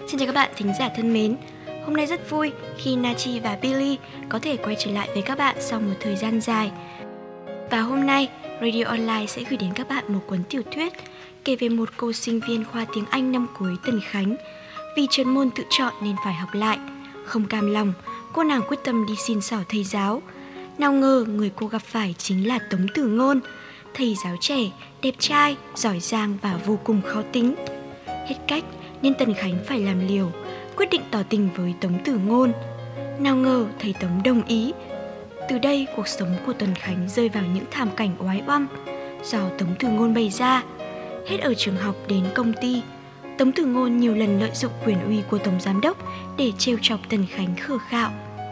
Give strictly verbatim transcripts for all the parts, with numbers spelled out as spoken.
Xin chào các bạn thính giả thân mến. Hôm nay rất vui khi Nachi và Billy có thể quay trở lại với các bạn sau một thời gian dài. Và hôm nay, Radio Online sẽ gửi đến các bạn một cuốn tiểu thuyết kể về một cô sinh viên khoa tiếng Anh năm cuối Tân Khánh. Vì trượt môn tự chọn nên phải học lại. Không cam lòng, cô nàng quyết tâm đi xin xỏ thầy giáo. Nào ngờ người cô gặp phải chính là Tống Tử Ngôn, thầy giáo trẻ, đẹp trai, giỏi giang và vô cùng khó tính. Hết cách nên Tân Khánh phải làm liều, quyết định tỏ tình với Tống Tử Ngôn. Nào ngờ thầy Tống đồng ý. Từ đây cuộc sống của Tân Khánh rơi vào những thảm cảnh oái oăm do Tống Tử Ngôn bày ra. Hết ở trường học đến công ty, Tống Tử Ngôn nhiều lần lợi dụng quyền uy của tổng giám đốc để trêu chọc Tân Khánh khờ khạo.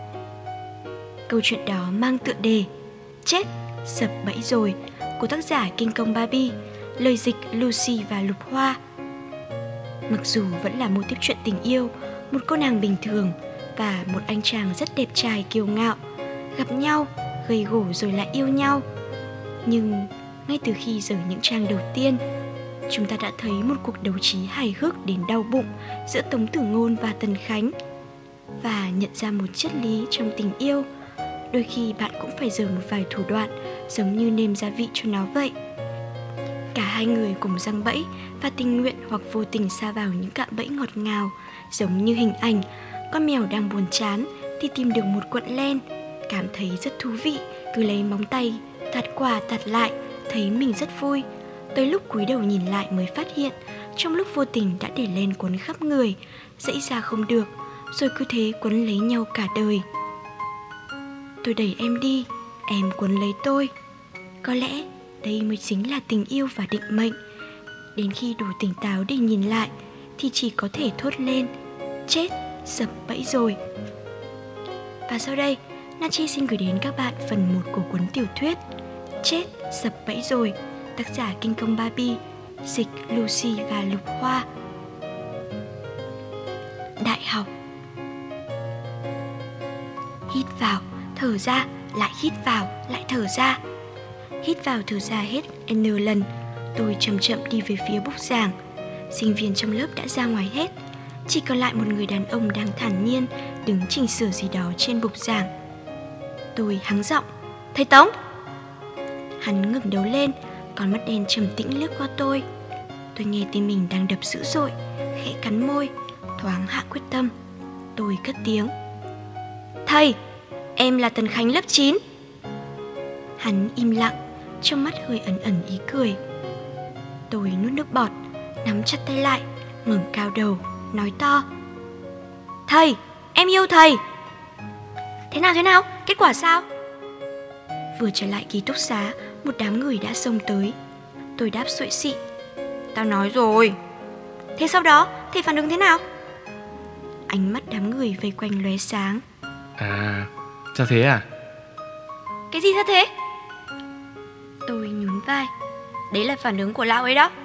Câu chuyện đó mang tựa đề Chết, sập bẫy rồi của tác giả Kinh Công Barbie, lời dịch Lucy và Lục Hoa. Mặc dù vẫn là mô típ chuyện tình yêu, một cô nàng bình thường và một anh chàng rất đẹp trai kiêu ngạo gặp nhau, gây gổ rồi lại yêu nhau. Nhưng ngay từ khi dở những trang đầu tiên, chúng ta đã thấy một cuộc đấu trí hài hước đến đau bụng giữa Tống Tử Ngôn và Tân Khánh. Và nhận ra một triết lý trong tình yêu, đôi khi bạn cũng phải dở một vài thủ đoạn giống như nêm gia vị cho nó vậy. Cả hai người cùng giăng bẫy và tình nguyện hoặc vô tình sa vào những cạm bẫy ngọt ngào, giống như hình ảnh con mèo đang buồn chán thì tìm được một cuộn len, cảm thấy rất thú vị, cứ lấy móng tay tạt qua tạt lại, thấy mình rất vui. Tới lúc cúi đầu nhìn lại mới phát hiện trong lúc vô tình đã để len quấn khắp người, dãy ra không được, rồi cứ thế quấn lấy nhau cả đời. Tôi đẩy em đi, em quấn lấy tôi. Có lẽ đây mới chính là tình yêu và định mệnh. Đến khi đủ tỉnh táo để nhìn lại thì chỉ có thể thốt lên: chết, sập bẫy rồi. Và sau đây, Nachi xin gửi đến các bạn phần một của cuốn tiểu thuyết Chết, sập bẫy rồi, tác giả Kinh Công Barbie, dịch Lucy và Lục Hoa. Đại học. Hít vào, thở ra, lại hít vào, lại thở ra. Hít vào thở ra hết N lần, tôi chậm chậm đi về phía bục giảng. Sinh viên trong lớp đã ra ngoài hết, chỉ còn lại một người đàn ông đang thản nhiên đứng chỉnh sửa gì đó trên bục giảng. Tôi hắng giọng: thầy Tống. Hắn ngẩng đầu lên, con mắt đen trầm tĩnh lướt qua tôi. Tôi nghe tim mình đang đập dữ dội, khẽ cắn môi, thoáng hạ quyết tâm. Tôi cất tiếng: thầy, em là Tân Khánh lớp chín. Hắn im lặng, trong mắt hơi ẩn ẩn ý cười. Tôi nuốt nước bọt, nắm chặt tay lại, ngẩng cao đầu, nói to: thầy, em yêu thầy. Thế nào thế nào, kết quả sao? Vừa trở lại ký túc xá, một đám người đã xông tới. Tôi đáp xuội xị: tao nói rồi. Thế sau đó, thầy phản ứng thế nào? Ánh mắt đám người vây quanh lóe sáng. À, sao thế à? Cái gì sao thế? Tôi nhún vai: đấy là phản ứng của lão ấy đó.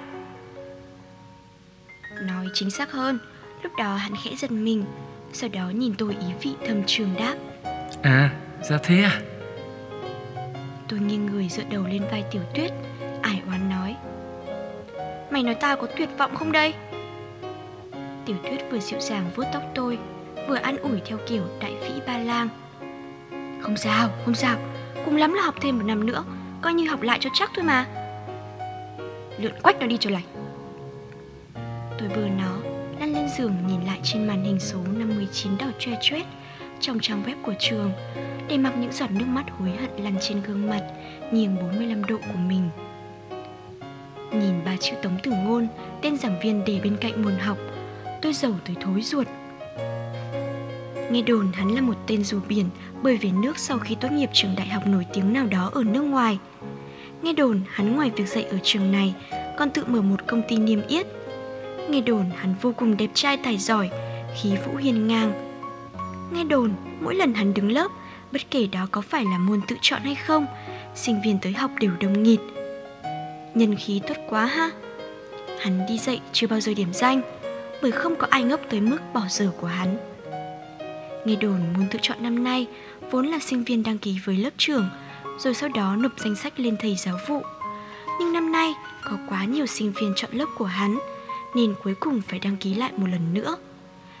Nói chính xác hơn, lúc đó hắn khẽ giật mình, sau đó nhìn tôi ý vị thầm trường đáp: À, ra thế à? Tôi nghiêng người dựa đầu lên vai Tiểu Tuyết, ải oán nói: mày nói tao có tuyệt vọng không đây? Tiểu Tuyết vừa dịu dàng vuốt tóc tôi, vừa an ủi theo kiểu đại vĩ ba lang: không sao, không sao, cùng lắm là học thêm một năm nữa, coi như học lại cho chắc thôi mà. Lượn quách nó đi cho lành. Tôi bừa nó, lăn lên giường nhìn lại trên màn hình số năm mươi chín đỏ choe choét trong trang web của trường, để mặc những giọt nước mắt hối hận lăn trên gương mặt nghiêng bốn mươi lăm độ của mình. Nhìn ba chữ Tống Tử Ngôn, tên giảng viên để bên cạnh môn học, tôi rầu tới thối ruột. Nghe đồn hắn là một tên rùa biển bơi về nước sau khi tốt nghiệp trường đại học nổi tiếng nào đó ở nước ngoài. Nghe đồn hắn ngoài việc dạy ở trường này còn tự mở một công ty niêm yết. Nghe đồn hắn vô cùng đẹp trai tài giỏi, khí vũ hiên ngang. Nghe đồn mỗi lần hắn đứng lớp, bất kể đó có phải là môn tự chọn hay không, sinh viên tới học đều đông nghịt. Nhân khí tốt quá ha. Hắn đi dạy chưa bao giờ điểm danh, bởi không có ai ngốc tới mức bỏ giờ của hắn. Nghe đồn môn tự chọn năm nay vốn là sinh viên đăng ký với lớp trưởng, rồi sau đó nộp danh sách lên thầy giáo vụ. Nhưng năm nay có quá nhiều sinh viên chọn lớp của hắn, nên cuối cùng phải đăng ký lại một lần nữa.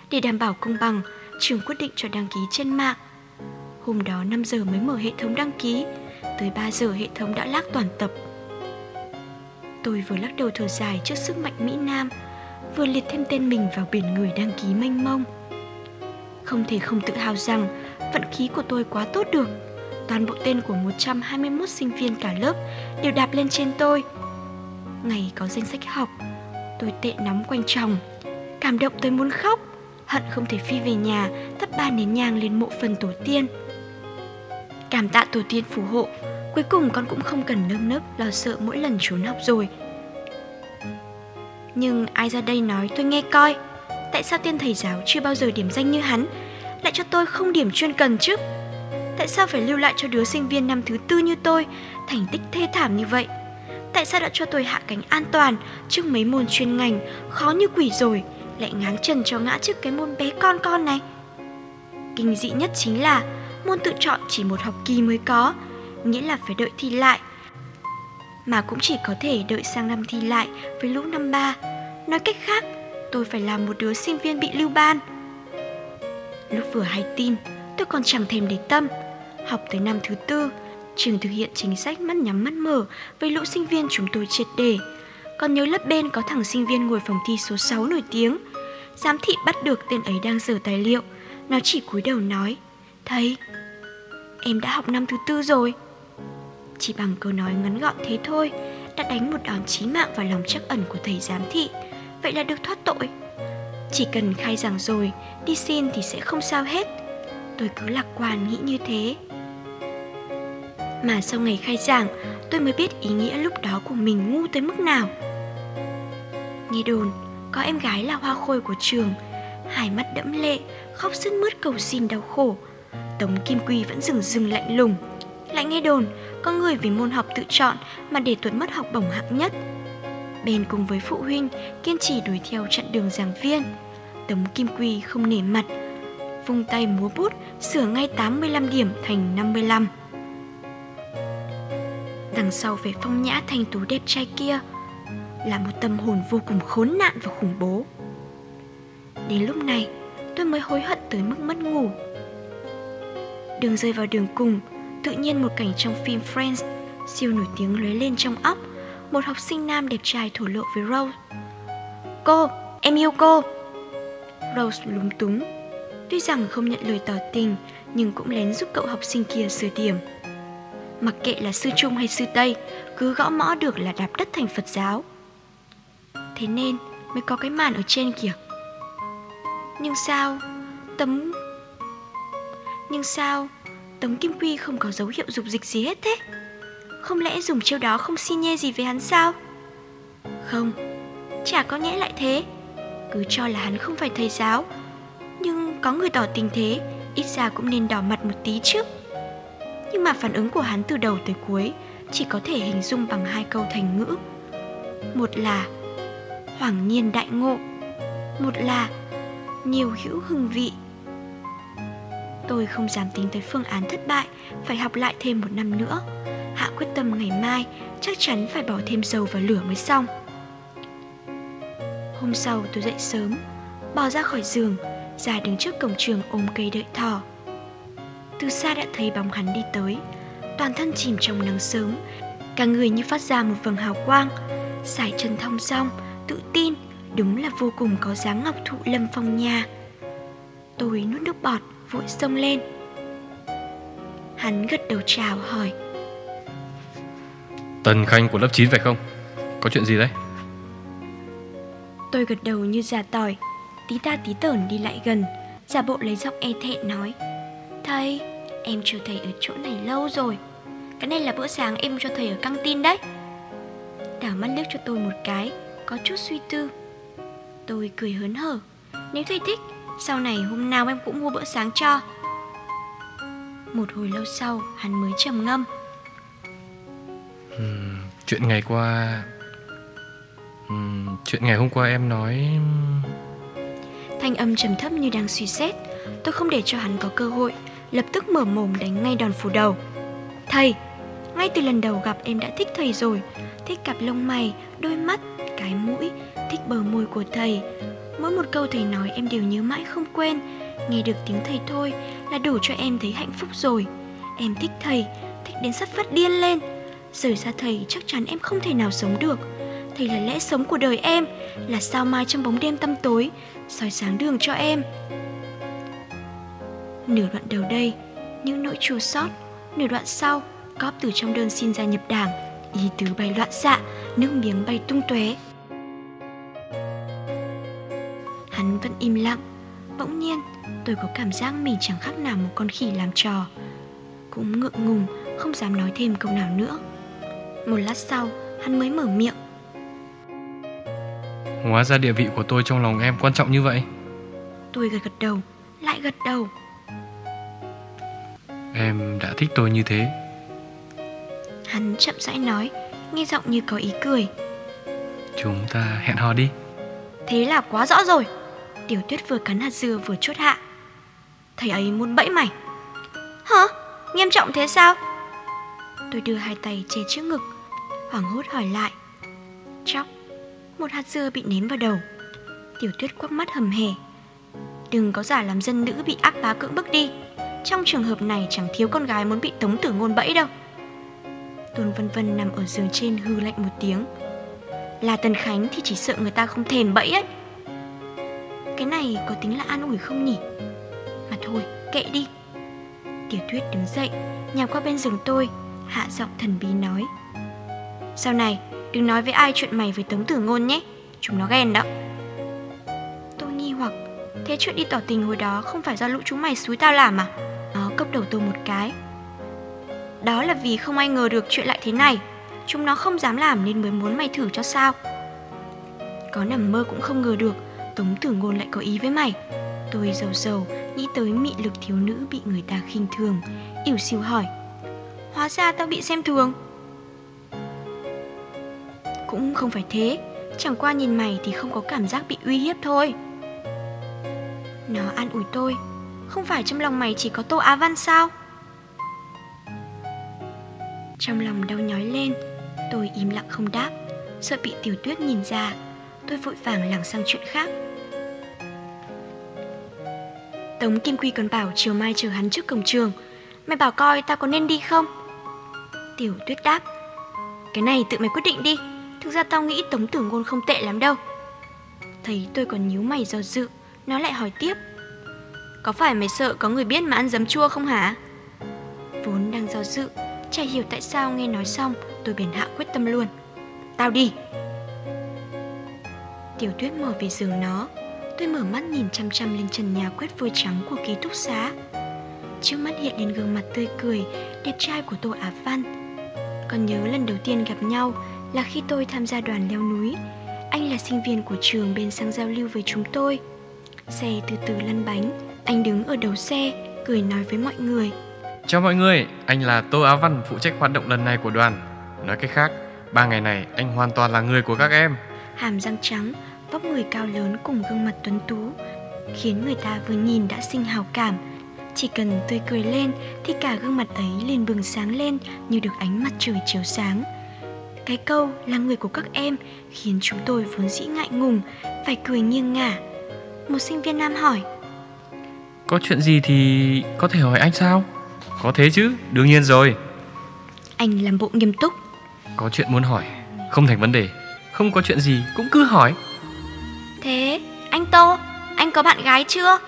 Để đảm bảo công bằng, trường quyết định cho đăng ký trên mạng. Hôm đó năm giờ mới mở hệ thống đăng ký, tới ba giờ hệ thống đã lag toàn tập. Tôi vừa lắc đầu thở dài trước sức mạnh Mỹ Nam, vừa liệt thêm tên mình vào biển người đăng ký mênh mông. Không thể không tự hào rằng vận khí của tôi quá tốt được. Toàn bộ tên của một trăm hai mươi mốt sinh viên cả lớp đều đạp lên trên tôi. Ngày có danh sách học, tôi tệ nóng quanh chồng, cảm động tới muốn khóc, hận không thể phi về nhà thắp ba nén nhang lên mộ phần tổ tiên. Cảm tạ tổ tiên phù hộ, cuối cùng con cũng không cần nơm nớp lo sợ mỗi lần trốn học rồi. Nhưng ai ra đây nói tôi nghe coi, tại sao tên thầy giáo chưa bao giờ điểm danh như hắn lại cho tôi không điểm chuyên cần chứ? Tại sao phải lưu lại cho đứa sinh viên năm thứ tư như tôi thành tích thê thảm như vậy? Tại sao đã cho tôi hạ cánh an toàn trước mấy môn chuyên ngành khó như quỷ rồi, lại ngáng chân cho ngã trước cái môn bé con con này? Kinh dị nhất chính là môn tự chọn chỉ một học kỳ mới có, nghĩa là phải đợi thi lại, mà cũng chỉ có thể đợi sang năm thi lại với lũ năm ba. Nói cách khác, tôi phải làm một đứa sinh viên bị lưu ban. Lúc vừa hay tin, tôi còn chẳng thèm để tâm. Học tới năm thứ tư, trường thực hiện chính sách mắt nhắm mắt mở với lũ sinh viên chúng tôi triệt để. Còn nhớ lớp bên có thằng sinh viên ngồi phòng thi số sáu nổi tiếng. Giám thị bắt được tên ấy đang dở tài liệu, nó chỉ cúi đầu nói: "Thầy, em đã học năm thứ tư rồi." Chỉ bằng câu nói ngắn gọn thế thôi đã đánh một đòn chí mạng vào lòng trắc ẩn của thầy giám thị. Vậy là được thoát tội. Chỉ cần khai giảng rồi, đi xin thì sẽ không sao hết. Tôi cứ lạc quan nghĩ như thế. Mà sau ngày khai giảng, tôi mới biết ý nghĩa lúc đó của mình ngu tới mức nào. Nghe đồn, có em gái là hoa khôi của trường, hai mắt đẫm lệ, khóc sướt mướt cầu xin đau khổ. Tống Kim Quy vẫn dừng dừng lạnh lùng. Lại nghe đồn, có người vì môn học tự chọn mà để tuột mất học bổng hạng nhất. Bèn cùng với phụ huynh kiên trì đuổi theo chặn đường giảng viên. Tống Kim Quy không nể mặt, vung tay múa bút sửa ngay tám mươi lăm điểm thành năm mươi lăm. Đằng sau vẻ phong nhã thanh tú đẹp trai kia là một tâm hồn vô cùng khốn nạn và khủng bố. Đến lúc này, tôi mới hối hận tới mức mất ngủ. Đường rơi vào đường cùng, tự nhiên một cảnh trong phim Friends siêu nổi tiếng lóe lên trong óc. Một học sinh nam đẹp trai thổ lộ với Rose: "Cô, em yêu cô." Rose lúng túng, tuy rằng không nhận lời tỏ tình nhưng cũng lén giúp cậu học sinh kia sửa điểm. Mặc kệ là sư Trung hay sư Tây, cứ gõ mõ được là đạp đất thành Phật giáo. Thế nên mới có cái màn ở trên kìa. Nhưng sao Tống Nhưng sao Tống Kim Quy không có dấu hiệu dục dịch gì hết thế? Không lẽ dùng chiêu đó không xi nhê gì với hắn sao? Không, chả có nhẽ lại thế. Cứ cho là hắn không phải thầy giáo, nhưng có người tỏ tình thế, ít ra cũng nên đỏ mặt một tí chứ. Nhưng mà phản ứng của hắn từ đầu tới cuối chỉ có thể hình dung bằng hai câu thành ngữ. Một là hoàng nhiên đại ngộ, một là nhiều hữu hưng vị. Tôi không dám tính tới phương án thất bại, phải học lại thêm một năm nữa. Hạ quyết tâm ngày mai chắc chắn phải bỏ thêm dầu vào lửa mới xong. Hôm sau tôi dậy sớm, bò ra khỏi giường, ra đứng trước cổng trường ôm cây đợi thỏ. Từ xa đã thấy bóng hắn đi tới, toàn thân chìm trong nắng sớm, cả người như phát ra một vầng hào quang, sải chân thong dong, tự tin, đúng là vô cùng có dáng ngọc thụ lâm phong nha. Tôi nuốt nước bọt, vội xông lên. Hắn gật đầu chào hỏi: Tần Khanh của lớp chín phải không? Có chuyện gì đấy? Tôi gật đầu như già tỏi, tí ta tí tởn đi lại gần, giả bộ lấy giọng e thẹn nói: "Thầy, em chờ thầy ở chỗ này lâu rồi. Cái này là bữa sáng em cho thầy ở căng tin đấy." Đảo mắt liếc cho tôi một cái, có chút suy tư. Tôi cười hớn hở: "Nếu thầy thích, sau này hôm nào em cũng mua bữa sáng cho." Một hồi lâu sau, hắn mới trầm ngâm: uhm, Chuyện ngày qua uhm, Chuyện ngày hôm qua em nói... Thanh âm trầm thấp như đang suy xét. Tôi không để cho hắn có cơ hội, lập tức mở mồm đánh ngay đòn phủ đầu: "Thầy, ngay từ lần đầu gặp em đã thích thầy rồi. Thích cặp lông mày, đôi mắt, cái mũi, thích bờ môi của thầy. Mỗi một câu thầy nói em đều nhớ mãi không quên. Nghe được tiếng thầy thôi là đủ cho em thấy hạnh phúc rồi. Em thích thầy, thích đến sắp phát điên lên. Rời xa thầy chắc chắn em không thể nào sống được. Thầy là lẽ sống của đời em, là sao mai trong bóng đêm tăm tối, soi sáng đường cho em. Nửa đoạn đầu đây, những nỗi chua xót. Nửa đoạn sau, cóp từ trong đơn xin gia nhập đảng, ý tứ bay loạn xạ, nước miếng bay tung tóe. Hắn vẫn im lặng. Bỗng nhiên tôi có cảm giác mình chẳng khác nào một con khỉ làm trò. Cũng ngượng ngùng, không dám nói thêm câu nào nữa. Một lát sau, hắn mới mở miệng. Hóa ra địa vị của tôi trong lòng em quan trọng như vậy. Tôi gật gật đầu, lại gật đầu. Em đã thích tôi như thế. Hắn chậm rãi nói, nghe giọng như có ý cười. Chúng ta hẹn hò đi. Thế là quá rõ rồi. Tiểu Tuyết vừa cắn hạt dưa vừa chốt hạ. Thầy ấy muốn bẫy mày. Hả? Nghiêm trọng thế sao? Tôi đưa hai tay che trước ngực, hoảng hốt hỏi lại. Chóc, một hạt dưa bị ném vào đầu. Tiểu Tuyết quắc mắt hầm hè. Đừng có giả làm dân nữ bị ác bá cưỡng bức đi. Trong trường hợp này chẳng thiếu con gái muốn bị Tống Tử Ngôn bẫy đâu. Tôn Vân Vân nằm ở giường trên hư lạnh một tiếng. Là Tần Khánh thì chỉ sợ người ta không thèm bẫy ấy. Cái này có tính là an ủi không nhỉ? Mà thôi, kệ đi. Tiểu Tuyết đứng dậy, nhào qua bên giường tôi, hạ giọng thần bí nói. Sau này, đừng nói với ai chuyện mày với Tống Tử Ngôn nhé. Chúng nó ghen đó. Tôi nghi hoặc. Thế chuyện đi tỏ tình hồi đó không phải do lũ chúng mày xúi tao làm à? Nó cốc đầu tôi một cái. Đó là vì không ai ngờ được chuyện lại thế này. Chúng nó không dám làm nên mới muốn mày thử cho sao. Có nằm mơ cũng không ngờ được Tống Tử Ngôn lại có ý với mày. Tôi rầu rầu nghĩ tới mị lực thiếu nữ bị người ta khinh thường, ỉu xìu hỏi. Hóa ra tao bị xem thường. Cũng không phải thế, chẳng qua nhìn mày thì không có cảm giác bị uy hiếp thôi. Nó an ủi tôi. Không phải trong lòng mày chỉ có Tô Á Văn sao? Trong lòng đau nhói lên. Tôi im lặng không đáp, sợ bị Tiểu Tuyết nhìn ra. Tôi vội vàng lảng sang chuyện khác. Tống Kim Quy còn bảo chiều mai chờ hắn trước cổng trường. Mày bảo coi tao có nên đi không? Tiểu Tuyết đáp. Cái này tự mày quyết định đi. Thực ra tao nghĩ Tống Tử Ngôn không tệ lắm đâu. Thấy tôi còn nhíu mày do dự, nó lại hỏi tiếp. Có phải mày sợ có người biết mà ăn giấm chua không hả? Vốn đang do dự, chả hiểu tại sao nghe nói xong tôi bèn hạ quyết tâm luôn. Tao đi. Tiểu Tuyết mò về giường nó. Tôi mở mắt nhìn chăm chăm lên trần nhà quét vôi trắng của ký túc xá. Trước mắt hiện lên gương mặt tươi cười, đẹp trai của Tô Á Văn. Còn nhớ lần đầu tiên gặp nhau là khi tôi tham gia đoàn leo núi. Anh là sinh viên của trường bên sang giao lưu với chúng tôi. Xe từ từ lăn bánh. Anh đứng ở đầu xe, cười nói với mọi người. Chào mọi người, anh là Tô Á Văn, phụ trách hoạt động lần này của đoàn. Nói cách khác, ba ngày này anh hoàn toàn là người của các em. Hàm răng trắng, vóc người cao lớn cùng gương mặt tuấn tú, khiến người ta vừa nhìn đã sinh hào cảm. Chỉ cần tươi cười lên thì cả gương mặt ấy liền bừng sáng lên như được ánh mặt trời chiếu sáng. Cái câu là người của các em khiến chúng tôi vốn dĩ ngại ngùng phải cười nghiêng ngả. Một sinh viên nam hỏi. Có chuyện gì thì có thể hỏi anh sao? Có thế chứ, đương nhiên rồi. Anh làm bộ nghiêm túc. Có chuyện muốn hỏi, không thành vấn đề. Không có chuyện gì cũng cứ hỏi. Thế anh Tô, anh có bạn gái chưa?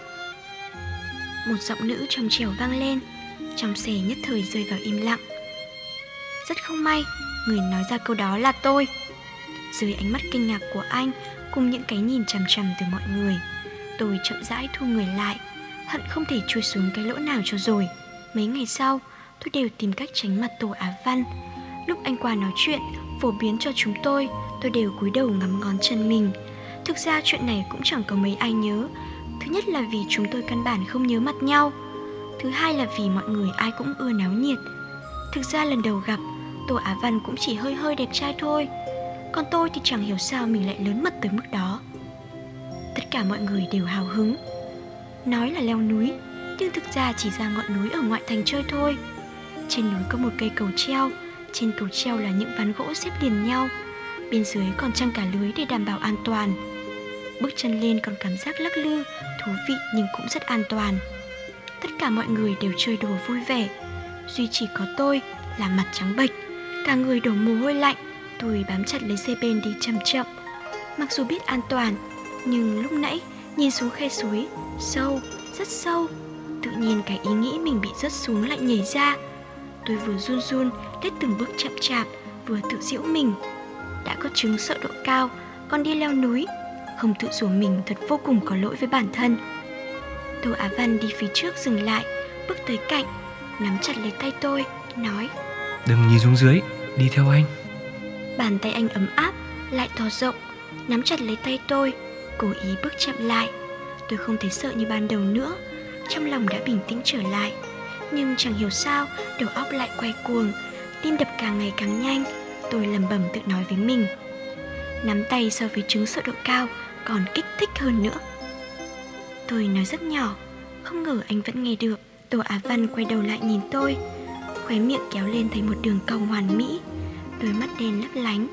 Một giọng nữ trong trẻo vang lên. Trong xe nhất thời rơi vào im lặng. Rất không may, người nói ra câu đó là tôi. Dưới ánh mắt kinh ngạc của anh cùng những cái nhìn chằm chằm từ mọi người, tôi chậm rãi thu người lại, hận không thể chui xuống cái lỗ nào cho rồi. Mấy ngày sau, tôi đều tìm cách tránh mặt Tô Á Văn. Lúc anh qua nói chuyện, phổ biến cho chúng tôi, tôi đều cúi đầu ngắm ngón chân mình. Thực ra chuyện này cũng chẳng có mấy ai nhớ. Thứ nhất là vì chúng tôi căn bản không nhớ mặt nhau. Thứ hai là vì mọi người ai cũng ưa náo nhiệt. Thực ra lần đầu gặp, Tô Á Văn cũng chỉ hơi hơi đẹp trai thôi. Còn tôi thì chẳng hiểu sao mình lại lớn mật tới mức đó. Tất cả mọi người đều hào hứng. Nói là leo núi, nhưng thực ra chỉ ra ngọn núi ở ngoại thành chơi thôi. Trên núi có một cây cầu treo. Trên cầu treo là những ván gỗ xếp liền nhau. Bên dưới còn trăng cả lưới để đảm bảo an toàn. bước chân lên còn cảm giác lắc lư, thú vị nhưng cũng rất an toàn. Tất cả mọi người đều chơi đùa vui vẻ, duy chỉ có tôi là mặt trắng bệch, cả người đổ mồ hôi lạnh. Tôi bám chặt lấy dây bên đi chậm chậm. Mặc dù biết an toàn, nhưng lúc nãy nhìn xuống khe suối sâu, rất sâu, tự nhiên cái ý nghĩ mình bị rớt xuống lại nhảy ra. Tôi vừa run run lết từng bước chậm chạp, vừa tự giễu mình. Đã có chứng sợ độ cao, còn đi leo núi, không tự rủa mình thật vô cùng có lỗi với bản thân. Tô Á Văn đi phía trước dừng lại, bước tới cạnh, nắm chặt lấy tay tôi, nói: Đừng nhìn xuống dưới, đi theo anh. Bàn tay anh ấm áp, lại to rộng, nắm chặt lấy tay tôi, cố ý bước chậm lại. Tôi không thấy sợ như ban đầu nữa, trong lòng đã bình tĩnh trở lại. Nhưng chẳng hiểu sao, đầu óc lại quay cuồng, tim đập càng ngày càng nhanh. Tôi lẩm bẩm tự nói với mình. Nắm tay so với chứng sợ độ cao còn kích thích hơn nữa. Tôi nói rất nhỏ, không ngờ anh vẫn nghe được. Tô Á Văn quay đầu lại nhìn tôi, khóe miệng kéo lên thành một đường cong hoàn mỹ, đôi mắt đen lấp lánh.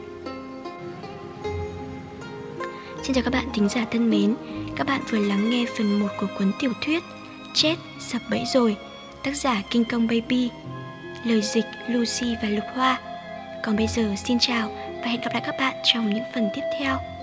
Xin chào các bạn thính giả thân mến. Các bạn vừa lắng nghe phần một của cuốn tiểu thuyết Chết sập bẫy rồi, tác giả King Kong Baby, lời dịch Lucy và Lục Hoa. Còn bây giờ xin chào và hẹn gặp lại các bạn trong những phần tiếp theo.